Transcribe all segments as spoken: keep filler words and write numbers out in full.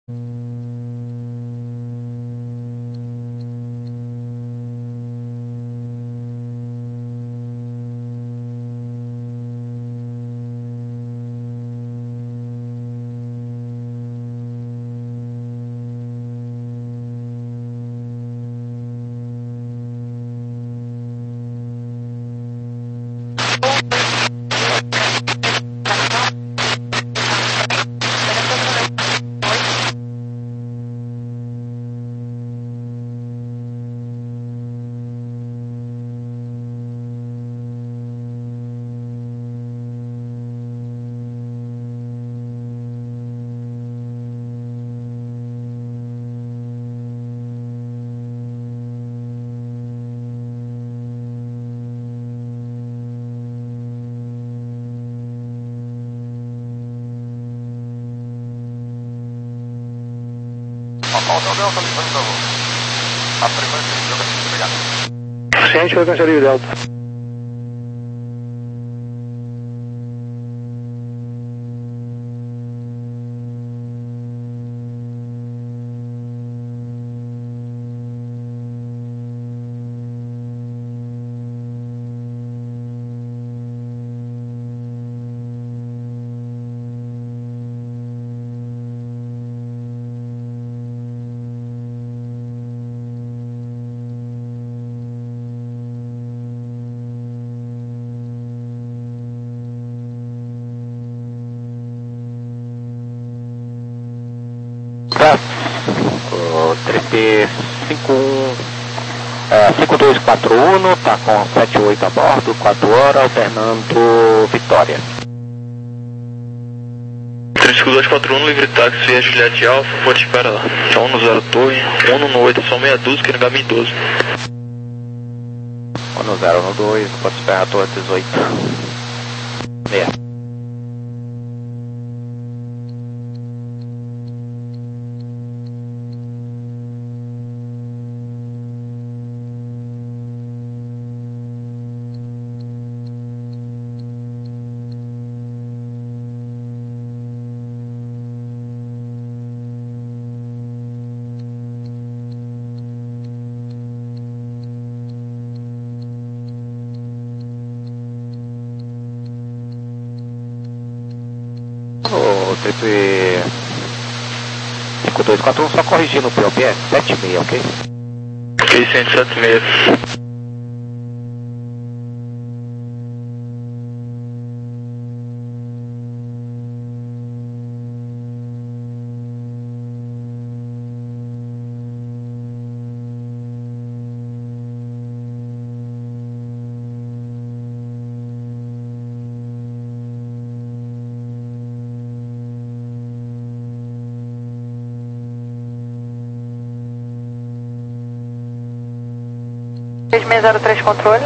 Falta o Delta, levando pra você. A frequência, obrigado. Ciente, frequência livre Delta. O três cinco um, é, cinco dois quatro um, tá com sete oito a bordo, quatro horas, alternando Vitória. três cinco dois quatro um, livre táxi, via Juliette Alfa, vou te esperar lá. São no zero Torre, um no oito, são meia dúzia, que no Gabi doze. um no zero no dois, pode esperar a torre dezoito. Meia. O trip cinco dois quatro um, só corrigindo o P O P, é sete seis, ok? Ok, cento e setenta e seis. três seis zero três, controle.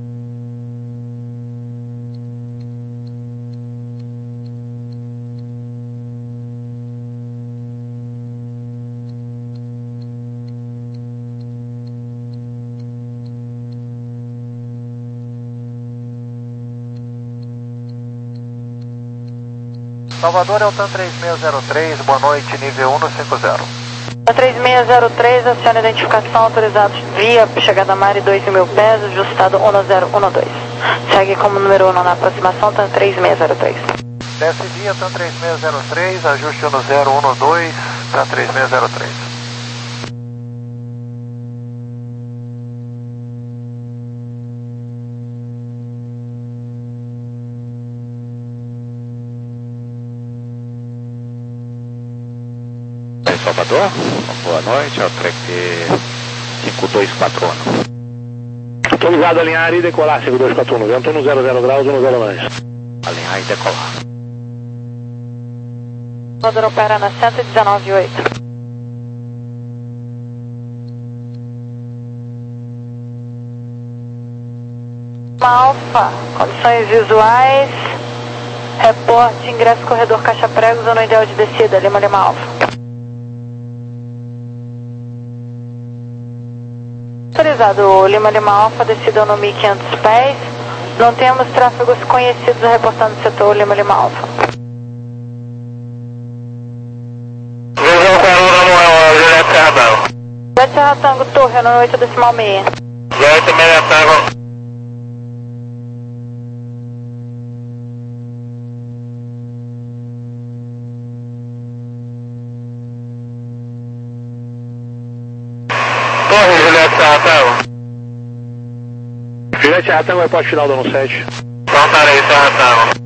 Salvador, Eltan três seis zero três, boa noite, nível um no cinco zero. três seis zero três, aciona identificação, autorizados via chegada a Mari dois mil pés, ajustado um no zero um no dois. Segue como número um na aproximação, Tan três seis zero três. Desce via, Tan três seis zero três, ajuste um no zero um no dois, Tan três seis zero três. Salvador, boa noite, é o trek cinco dois quatro um. Autorizado a alinhar e decolar, cinco dois quatro um, vento no zero zero graus, um no zero mais. Alinhar e decolar. Salvador opera na cento e dezenove ponto oito. Alfa, condições visuais, reporte, ingresso corredor caixa pregos, zona ideal de descida, Lima Lima Alfa. Autorizado, Lima Lima Alfa, descida no mil e quinhentos pés, não temos tráfegos conhecidos reportando o setor Lima Lima Alfa. Vou Lima Tango Torre, no oito decimal meia. oito Lima Tango. Torre, Juliette Serra Tango. Juliette Serra Tango, aeroporto final do ano sete. Voltarei, Serra Tango.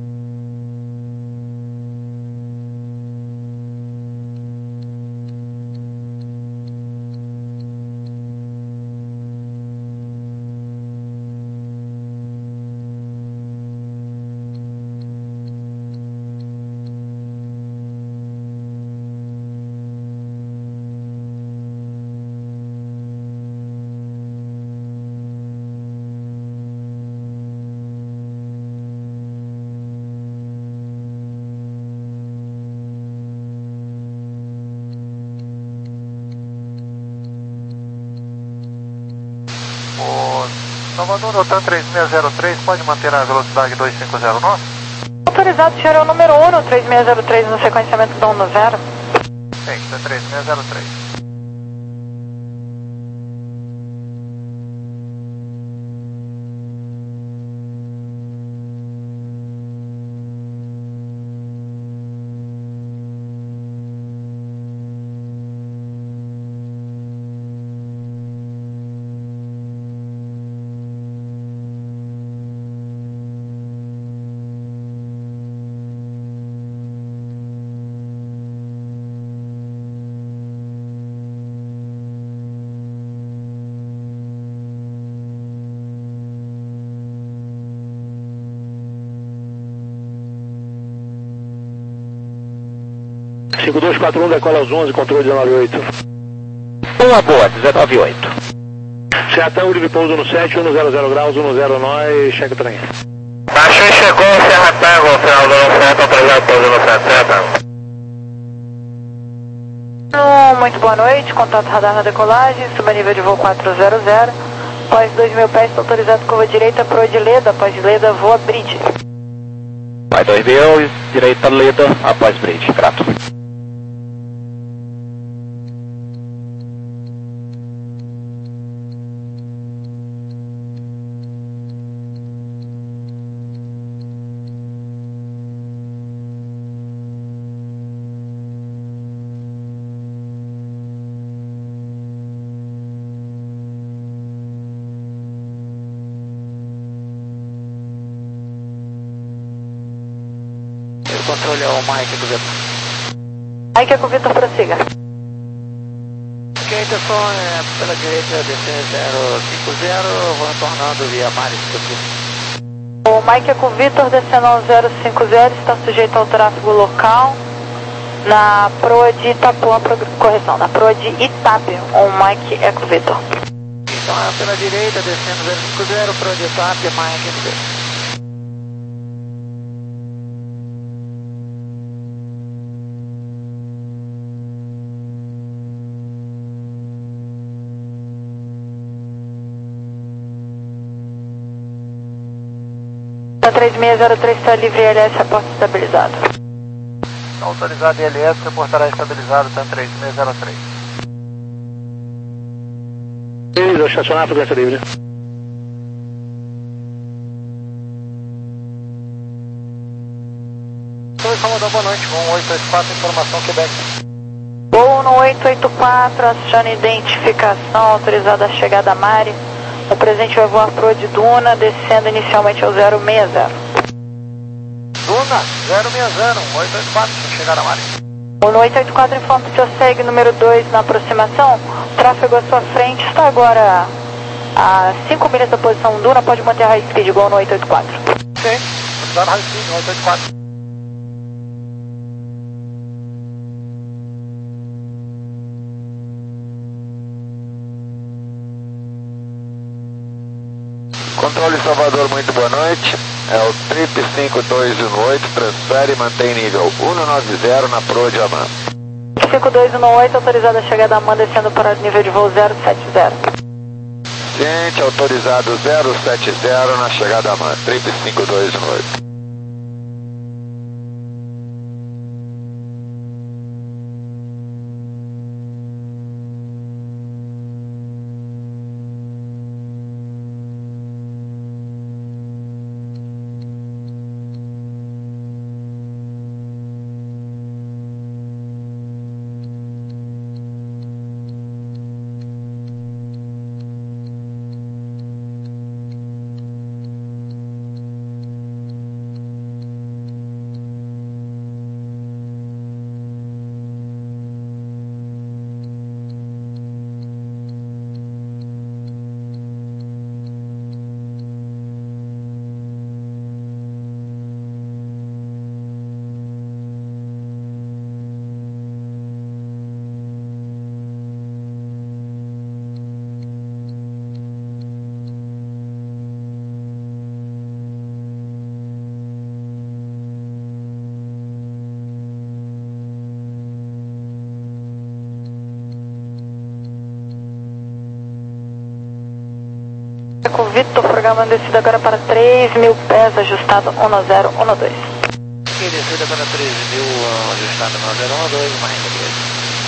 Salvador, Otan três seis zero três, pode manter a velocidade dois cinco zero nove? Autorizado, senhor, é o número um no três seis zero três no sequenciamento do um zero. Sim, três seis zero três. cinco dois quatro um, decola aos onze, controle dezenove oito. Uma boa, dezenove oito. Serra Tango, livre pouso no sete, cento graus, um zero nove, cheque o trem. Baixou e chegou, Serra Tango, final do ano sete, autorizado pouso no sete, Serra Tango. Muito boa noite, contato radar na decolagem, suba nível de voo quatro zero zero, após dois mil pés, autorizado curva direita, proa de Leda, após Leda, voa bridge. Vai dois mil, direita Leda, após bridge, grato. Controle é o Mike do Vitor. Mike é com o Vitor, prossiga. Ok, pessoal, é pela direita D C zero cinco zero, vou retornando via Maris. O Mike é com o Vitor, descendo ao zero cinco zero, está sujeito ao tráfego local na proa de Itapuã, correção, na proa de Itape, o Mike é com o Vitor. Então é pela direita, descendo zero cinco zero, proa de Itape, Mike é com o Vitor. três seis zero três está livre, L S, reporte estabilizado. Autorizado I L S, reportará estabilizado, T A M três seis zero três. Beleza, estacionar, frequência livre. Oi, Salvador, boa noite, voo oito oito quatro, informação Quebec. Voo no oito oito quatro, acione identificação, autorizada a chegada a Mari. O presente vai voar proa de Duna, descendo inicialmente ao zero seis zero. Duna, zero seis zero, oito oito quatro, chegar a Mari. No oito oito quatro, informa que o seu segue número dois na aproximação. O tráfego à sua frente está agora a cinco milhas da posição Duna, pode manter a high speed igual no oito oito quatro. Sim, está na high speed, oito oito quatro. Controle Salvador, muito boa noite. É o Trip cinco dois um oito, transfere e mantém nível cento e noventa na proa de Amã. cinco dois um oito, autorizada a chegada a Amã, descendo para o nível de voo zero sete zero. Ciente, autorizado zero sete zero na chegada a Amã, Trip cinco dois um oito. Vitor, programando descida agora para três mil pés, ajustado um zero um dois. Ok, descida para treze mil, ajustado um zero um dois, mais treze.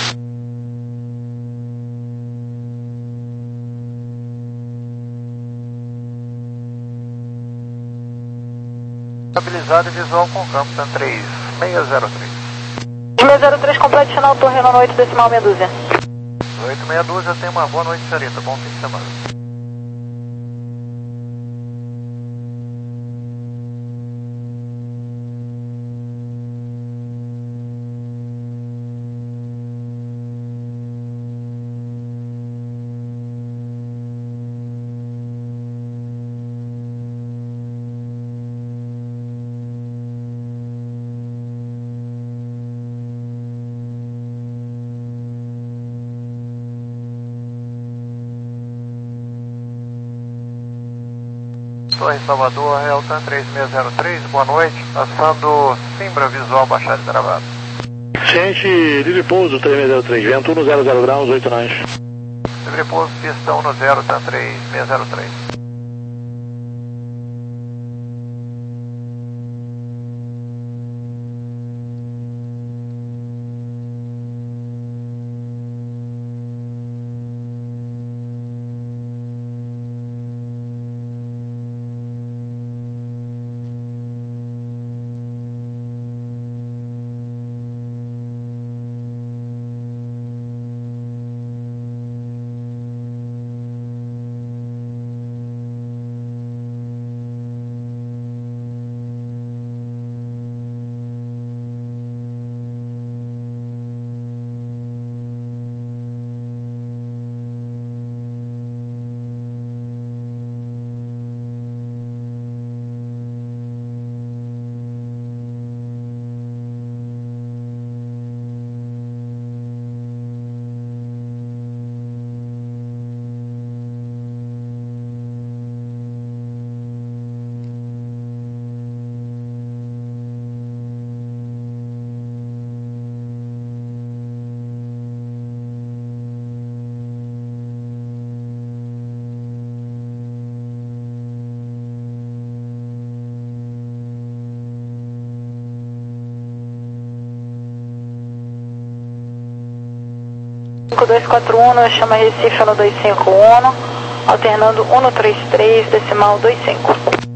Estabilizado e visual com campo, tá três seis zero três. seis zero três completo, final torre Renault oito decimal meia dúzia. oito meia dúzia, tenha uma boa noite, Sarita, bom fim de semana. Torre Salvador, Realtan três seis zero três, boa noite, passando Simbra Visual Baixada e Travado. Ciente, livre pouso três seis zero três, vento um zero zero graus, oito nós. Livre pouso, pista um zero, Tan três seis zero três. cinco dois quatro um, chama Recife no dois cinco um, alternando um três três, decimal dois cinco.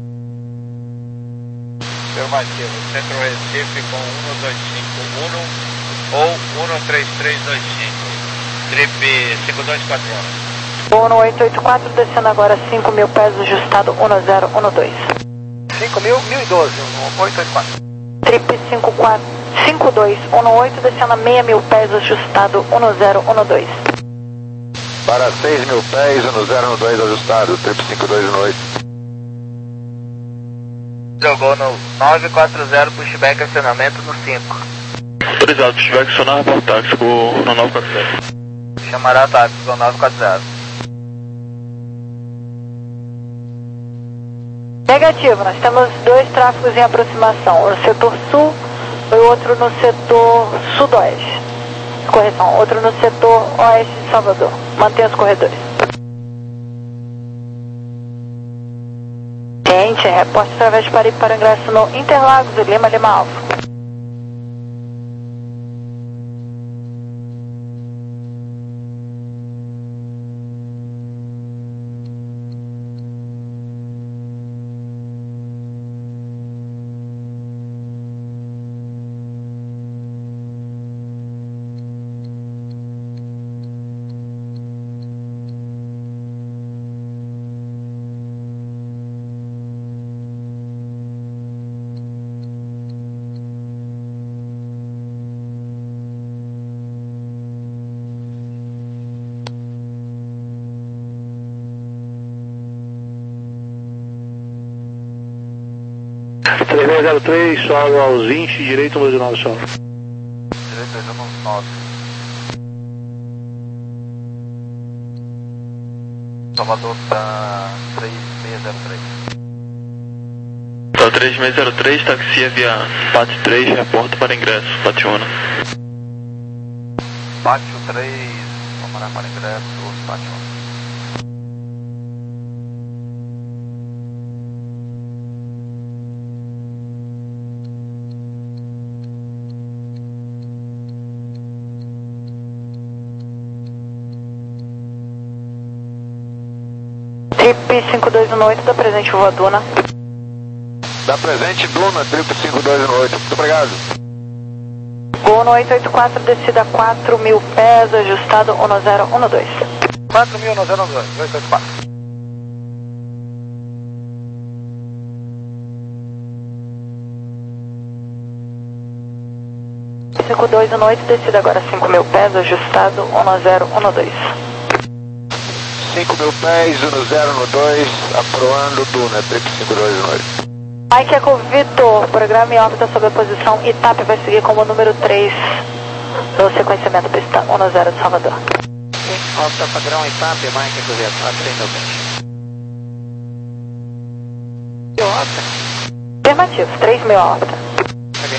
Afirmativo, Centro Recife com um dois cinco um ou um três três dois cinco, trip cinco dois quatro um. um oito oito quatro, descendo agora cinco mil pés, ajustado um zero um dois. cinco mil, mil e doze, oito oito quatro. Trip cinco quatro. cinco dois um oito, descendo a meia mil pés, ajustado um zero um dois. Para seis mil pés, um zero um dois ajustado, trip cinco dois um oito. Jogou no nove quatro zero, pushback, acionamento no cinco. Autorizado, pushback, acionar, report táxi no nove quatro zero. Chamará táxi no nove quatro zero. Negativo, nós temos dois tráfegos em aproximação, um no setor sul e outro no setor sudoeste. Correção, outro no setor oeste de Salvador. Mantenha os corredores. Gente, reporte através de Paripe para ingresso no Interlagos e Lima Lima Alfa. três seis zero três, solo aos vinte, direito um dois nove solo. Direito dois um nove. Salvador tá três seis zero três. Tá três seis zero três, taxia via Pátio três, reporta para ingresso, Pationa. Pátio três, vamos lá para ingresso, Pationa. cinco dois um oito, da presente Voa Duna. Da presente Duna, trip cinco dois um oito. Muito obrigado. Gol no oito oito quatro, descida quatro mil pés, ajustado um zero um dois. quatro mil, um zero um dois, oito oito quatro. cinco dois um oito, descida agora cinco mil pés, ajustado um zero um dois. cinco mil pés, um zero um dois, aproando Duna, trip cinco dois um oito. Mike Eco Vitor, programa em órbita sobre a posição I T A P vai seguir como número três no sequenciamento pista um zero de Salvador. Sim, órbita padrão I T A P, Mike Eco Vitor, três mil pés. Que órbita? Afirmativo, três mil a órbita. Ok.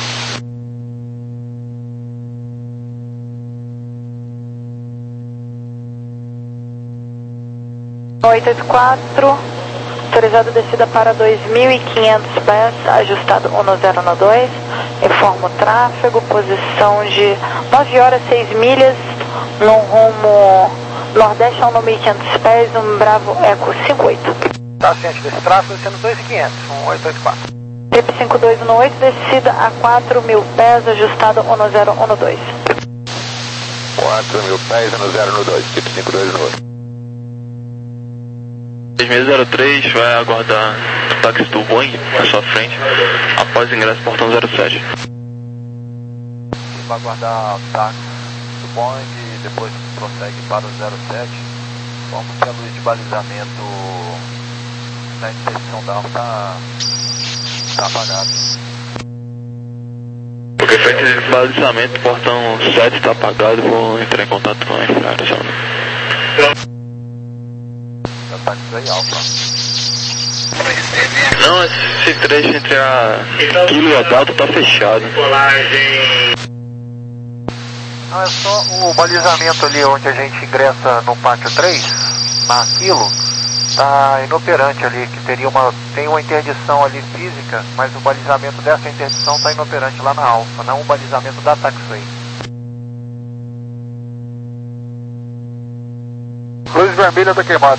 oito oito quatro, autorizado descida para dois mil e quinhentos pés, ajustado um zero um dois, informo o tráfego, posição de nove horas seis milhas, no rumo nordeste a mil e quinhentos pés, um Bravo Eco cinco oito. Está ciente desse tráfego, descendo dois mil e quinhentos, um oito oito quatro. Trip cinco dois um oito, descida a quatro mil pés, ajustado um zero um dois. quatro mil pés, um zero um dois, trip cinco dois um oito. seis seis zero três vai aguardar o táxi do Boeing na sua frente, após o ingresso portão zero sete. Vai aguardar o táxi do Boeing e depois prossegue para o zero sete. Vamos que a luz de balizamento na interseção da alta está tá apagada. Porque frente de balizamento, portão sete está apagado, vou entrar em contato com a infração. Táxi aí, Alfa. Não, esse trecho entre a Quilo e a Delta tá fechado. Não, é só o balizamento ali onde a gente ingressa no pátio três, na Quilo, está inoperante ali, que teria uma, tem uma interdição ali física, mas o balizamento dessa interdição está inoperante lá na Alfa, não o balizamento da taxiway. Luz vermelha está queimada.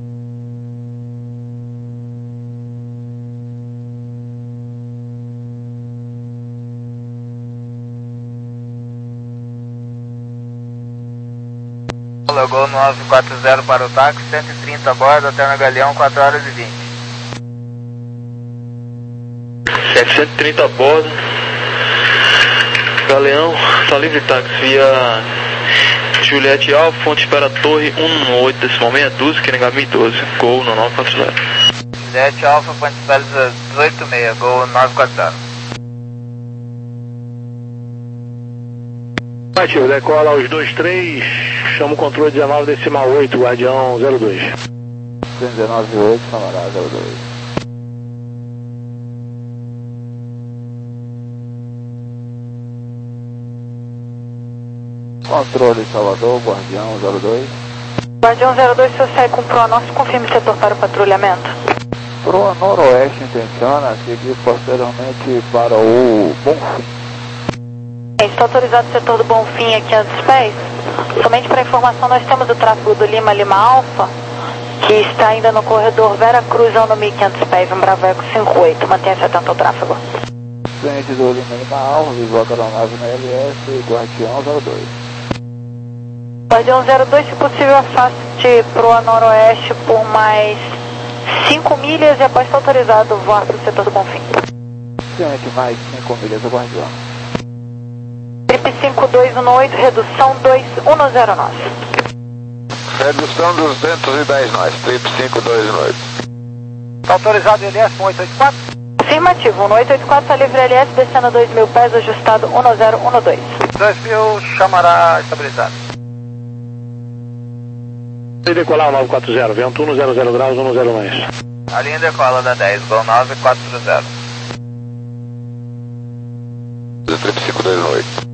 Gol nove quatro zero para o táxi, cento e trinta a bordo, até na Galeão, quatro horas e vinte. cento e trinta a bordo. Galeão, tá livre táxi via Juliette Alfa, fonte espera Torre um um oito, decimal meia dúzia, que é mil e doze, gol no nove quatro zero. Juliette Alfa, fonte espera dezoito seis, gol nove quatro zero. Ativo, decola os dois três, chama o controle dezenove decimal oito, Guardião zero dois. dezenove oito, camarada zero dois. Controle Salvador, Guardião zero dois. Guardião zero dois, se eu sair com o Proanosso, confirme o setor para o patrulhamento. Pro Noroeste intenciona seguir posteriormente para o Bonfim. Está autorizado o setor do Bonfim a quinhentos pés. Somente para informação, nós temos o tráfego do Lima Lima Alfa, que está ainda no corredor Vera Cruz ao mil e quinhentos pés, um Bravo Eco cinco oito. Mantenha-se atento ao tráfego. Frente do Lima Lima Alfa, visual aeronave na L S, Guardião zero dois. Guardião zero dois, se possível, afaste para o noroeste por mais cinco milhas e após estar autorizado voar para o setor do Bonfim. Frente mais cinco milhas do Guardião. Trip cinco dois um oito, redução dois um zero nove. Redução duzentos e dez nós, trip cinco dois um oito. Está autorizado o L S oito oito quatro? Afirmativo, no oito oito quatro está livre L S, descendo dois mil pés, ajustado um zero um dois. dois mil, chamará estabilizado. E decolar o nove quatro zero, vento um zero zero graus, um zero mais. A linha decola da dez, gol nove quatro zero. Trip cinco dois um oito.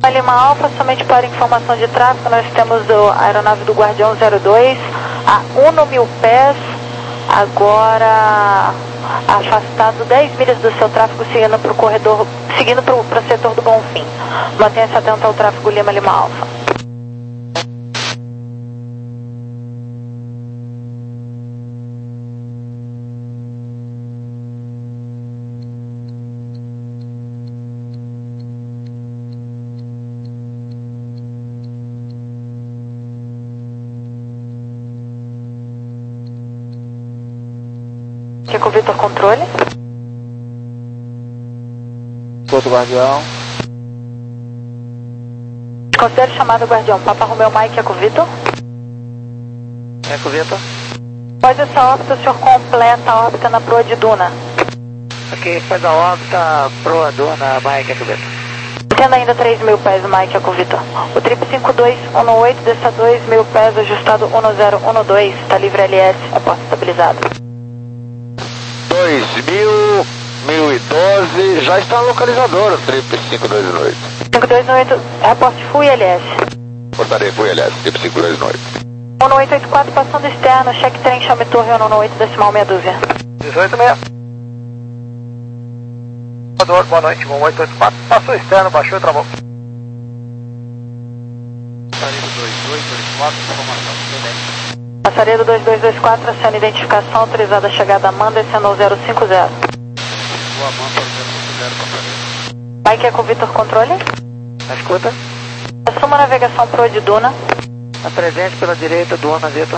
Lima Alfa, somente para informação de tráfego, nós temos a aeronave do Guardião zero dois a um mil pés, agora afastado dez milhas do seu tráfego, seguindo para o corredor, seguindo para o setor do Bonfim. Mantenha-se atento ao tráfego Lima Lima Alfa. Aqui com o Vitor Controle. Todo Guardião. Considere chamada Guardião. Papa Romeo Mike, Eco Vitor. Eco Vitor. Após essa órbita, o senhor completa a órbita na proa de Duna. Ok, faz a órbita, proa Duna, Mike, Eco Vitor. Tendo ainda três mil pés, Mike, Eco Vitor. O trip cinco dois um oito, desça dois mil pés, ajustado um zero um dois, está livre L S, é porta estabilizado. dois mil, mil e doze, já está no localizador, o trip cinco dois um oito. cinco dois um oito, reporte F U I L S. Portarei F U I L S, trip cinco dois um oito. um oito oito quatro, passando externo, cheque trem, chame torre, um oito, decimal meia dúzia. dezoito meia. Boa noite, um oito oito quatro, passou externo, baixou e travou. Passaredo dois dois dois quatro, informação, Passaredo dois dois dois quatro, aciona identificação, autorizada a chegada Amanda, descendo ao zero cinco zero. Boa Amanda, zero cinco zero, passaredo. Mike, Eco Vitor, controle. Na escuta. Assuma a navegação pro de Duna. A presente pela direita, Duna, Vitor.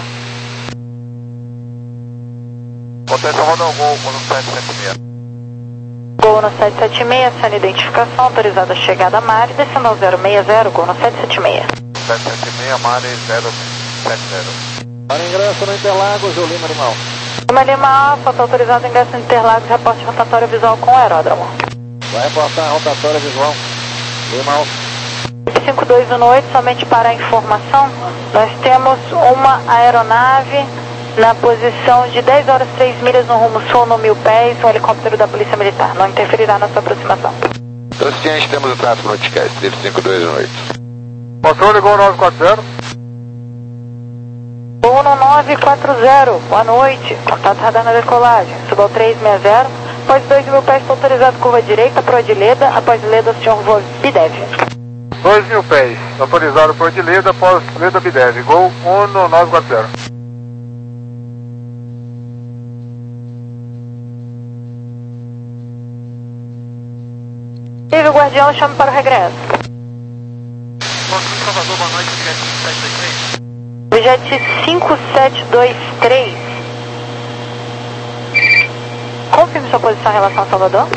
Potencial roda ao gol, no sete sete seis. Gol no sete sete seis, aciona identificação, autorizada a chegada Mari, descendo ao zero seis zero, gol no sete sete seis. sete sete seis, Mari, zero sete zero. Para ingresso no Interlagos, o Lima Animal. Lima Lima Alfa, está autorizado o ingresso no Interlagos, reporte rotatório visual com o aeródromo. Vai reportar a rotatória visual. Lima Alfa. cinco dois um oito, somente para a informação, nós temos uma aeronave na posição de dez horas três milhas no rumo sul, no mil pés, um helicóptero da Polícia Militar. Não interferirá na sua aproximação. Consciente, temos o tráfego no Ticast, trip cinco dois um oito. Controle Gol nove quatro zero. Gol no nove quatro zero, boa noite. Contato radar na decolagem. Suba ao três seis zero. Após dois mil pés, está autorizado curva direita, proa de Leda. Após Leda, o senhor voa Bidev. dois mil pés, autorizado por de Leda, após Leda Bidev. Gol um no nove quatro zero. Tive o Guardião, chame para o regresso. Controle Salvador, boa noite, Jet cinco sete dois três. Jet cinco sete dois três. Confirme sua posição em relação a Salvador.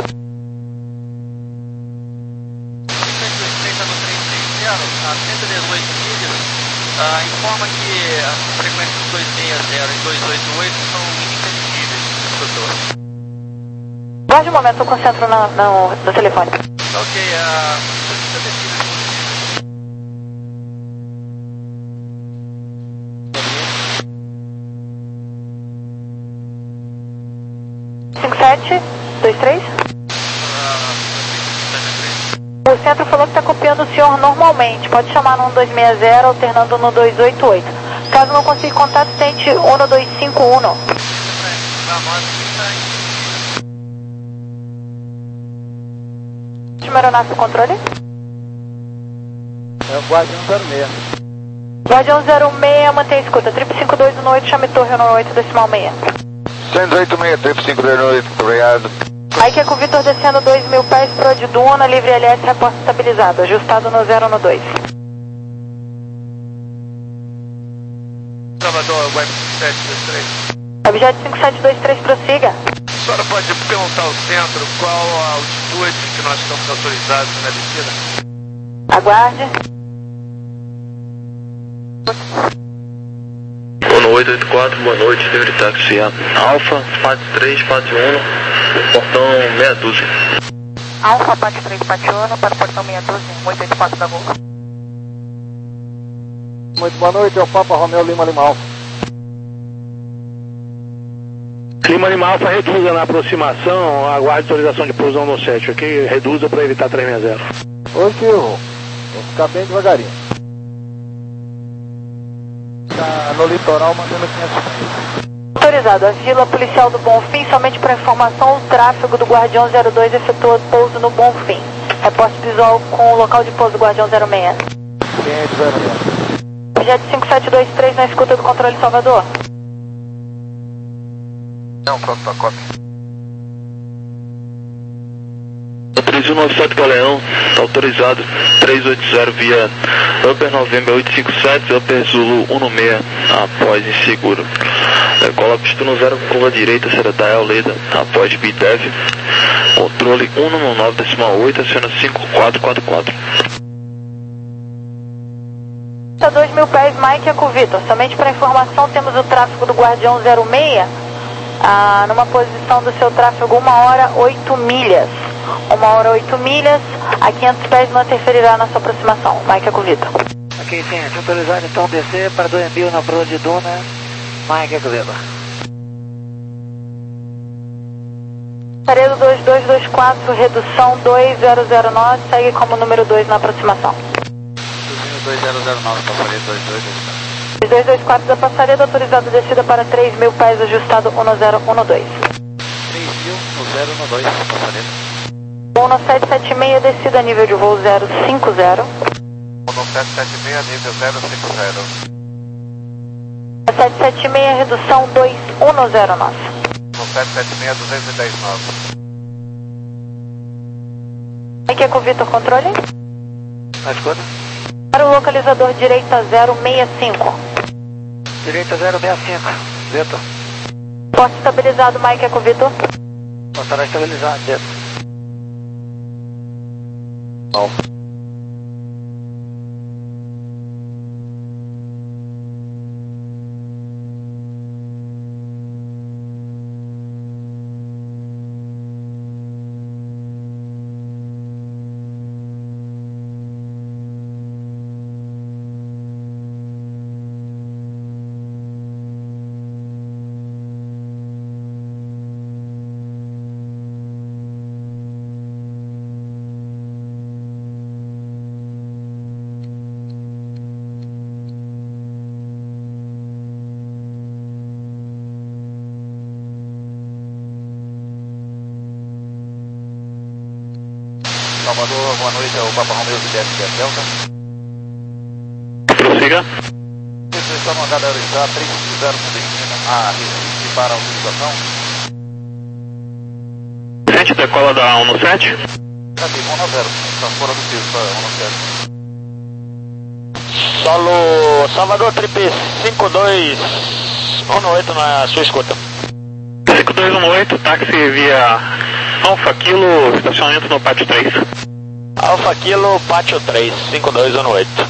A cento e dezoito milhas, uh, informa que as frequências dois seis zero e dois oito oito são inintangíveis, instrutor. Guarde um momento, eu concentro no, no, no telefone. Ok, uh, solicita descida. cinco sete dois três. O centro falou que está copiando o senhor normalmente. Pode chamar no um dois seis zero, alternando no dois oito oito. Caso não consiga contato, tente um dois cinco um. Última aeronave do controle? É o Guardião zero seis. Guardião zero seis, mantém a escuta. Trip cinco dois um oito, chame torre um oito, decimal seis. cento e oito seis, trip cinco dois um oito, obrigado. Mike, Eco Vitor descendo dois mil pés, pro de Duna, livre L S, reporte estabilizado, ajustado no zero um dois. Salvador, Web sete dois três. Objeto cinco sete dois três, prossiga. A senhora pode perguntar ao centro qual a altitude que nós estamos autorizados na descida? Aguarde. um oito oito quatro, boa noite, livre táxi Alfa, Pat três, Pat um, portão meia dúzia. Alfa, Pat três, Pat um, para o portão meia dúzia, oito oito quatro da Gol. Muito boa noite, é o Papa Romeo Lima Lima Alfa. Lima Lima Alfa, reduza na aproximação, aguarde autorização de pousão no sete, ok? Reduza para evitar três seis zero. Oi, Silvio. ficar bem devagarinho. Tá no litoral, mantendo quinhentos pés. Autorizado, a Vila Policial do Bonfim, somente para informação, o tráfego do Guardião zero dois efetua pouso no Bonfim. Reporte visual com o local de pouso do Guardião zero seis. quinhentos zero seis. Objeto cinco sete dois três na escuta do controle Salvador. Não, pronto, tá cópia. três um nove sete Galeão, tá autorizado, três oito zero via Upper November oito cinco sete, Upper Zulu um no seis, após inseguro. Decola pista no zero, curva direita, Seretael Leda, após B D E V, controle um no nove decimal oito, acena cinco quatro quatro quatro. A dois mil pés, Mike Eco Vitor. Somente para informação, temos o tráfego do Guardião zero seis, ah, numa posição do seu tráfego uma hora oito milhas. uma hora oito milhas, a quinhentos pés não interferirá na sua aproximação. Mike Eco Vitor. Ok, sim, autorizado então descer para do envio na proa de Duna, Mike Eco Vitor. Paredo dois dois dois quatro, redução dois zero zero nove, segue como número dois na aproximação. dois zero zero nove, passaria dois dois dois quatro. dois dois dois quatro da Passaredo, autorizado descida para três mil pés, ajustado um zero um dois. três mil no zero um dois, passaria. um sete sete seis, descida nível de voo zero cinco zero. um sete sete seis, nível zero cinco zero. sete sete seis, redução dois um zero nove. um sete sete seis, duzentos e dez nove. Mike Eco Vitor, controle. Na escuta? Para o localizador direita zero seis cinco. Direita zero seis cinco, Vitor. Porte estabilizado, Mike Eco Vitor. Estará estabilizado, Vitor. Bom. Salvador, boa noite, é o Papa Romeo Juliette de Delta. Prossiga. Vocês estão mandando a realizar três zero com destino a Recife para a utilização? Gente, decola da um no sete. Aqui, um zero, está fora do piso, tá, um sete. Solo Salvador, trip cinco dois um oito na sua escuta. cinco dois um oito, táxi via Alfa Kilo, estacionamento no pátio três. Alfa Kilo, pátio três, cinco dois um oito.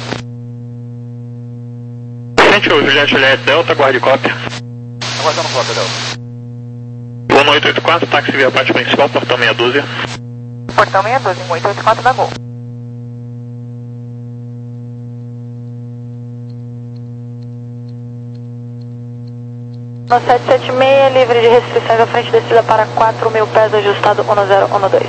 Gente, o Juliette Juliette Delta, guarde cópia. Aguardando cópia, Delta. um oito oito quatro, táxi via pátio principal, portão meia dúzia. Portão meia dúzia, um oito oito quatro da Gol. No sete sete seis, livre de restrições à frente, descida para quatro mil pés, ajustado um zero um dois.